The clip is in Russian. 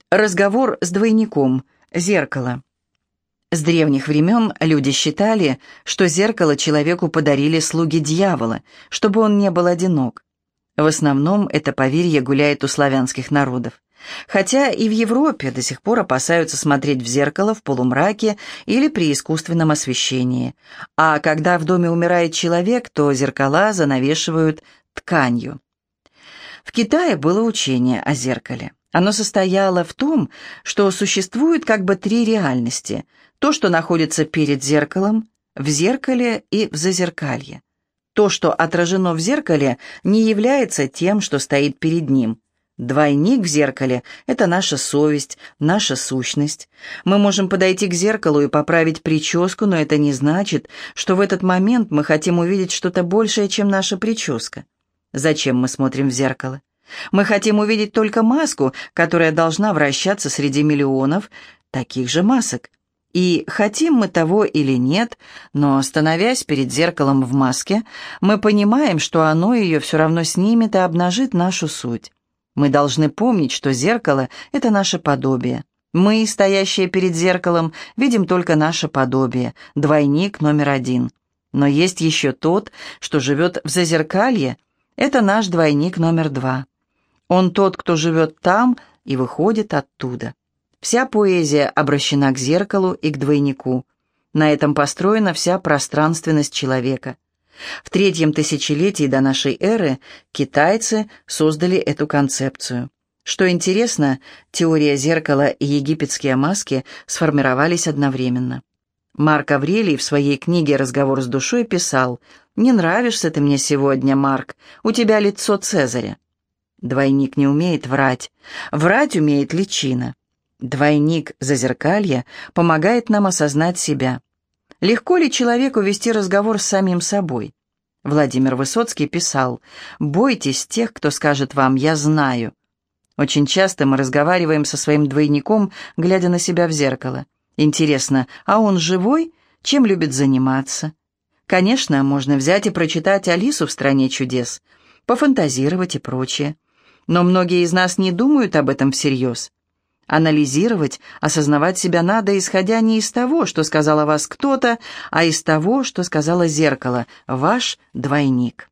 Разговор с двойником. Зеркало. С древних времен люди считали, что зеркало человеку подарили слуги дьявола, чтобы он не был одинок. В основном это поверье гуляет у славянских народов. Хотя и в Европе до сих пор опасаются смотреть в зеркало в полумраке или при искусственном освещении. А когда в доме умирает человек, то зеркала занавешивают тканью. В Китае было учение о зеркале. Оно состояло в том, что существует как бы три реальности: то, что находится перед зеркалом, в зеркале и в зазеркалье. То, что отражено в зеркале, не является тем, что стоит перед ним. Двойник в зеркале – это наша совесть, наша сущность. Мы можем подойти к зеркалу и поправить прическу, но это не значит, что в этот момент мы хотим увидеть что-то большее, чем наша прическа. Зачем мы смотрим в зеркало? Мы хотим увидеть только маску, которая должна вращаться среди миллионов таких же масок. И хотим мы того или нет, но, становясь перед зеркалом в маске, мы понимаем, что оно ее все равно снимет и обнажит нашу суть. Мы должны помнить, что зеркало – это наше подобие. Мы, стоящие перед зеркалом, видим только наше подобие, двойник номер один. Но есть еще тот, что живет в зазеркалье – это наш двойник номер два. Он тот, кто живет там и выходит оттуда. Вся поэзия обращена к зеркалу и к двойнику. На этом построена вся пространственность человека. В 3-м тысячелетии до нашей эры китайцы создали эту концепцию. Что интересно, теория зеркала и египетские маски сформировались одновременно. Марк Аврелий в своей книге «Разговор с душой» писал: «Не нравишься ты мне сегодня, Марк, у тебя лицо Цезаря». Двойник не умеет врать. Врать умеет личина. Двойник зазеркалья помогает нам осознать себя. Легко ли человеку вести разговор с самим собой? Владимир Высоцкий писал: «Бойтесь тех, кто скажет вам «я знаю». Очень часто мы разговариваем со своим двойником, глядя на себя в зеркало. Интересно, а он живой? Чем любит заниматься? Конечно, можно взять и прочитать «Алису в стране чудес», пофантазировать и прочее. Но многие из нас не думают об этом всерьез. Анализировать, осознавать себя надо, исходя не из того, что сказал о вас кто-то, а из того, что сказало зеркало, ваш двойник.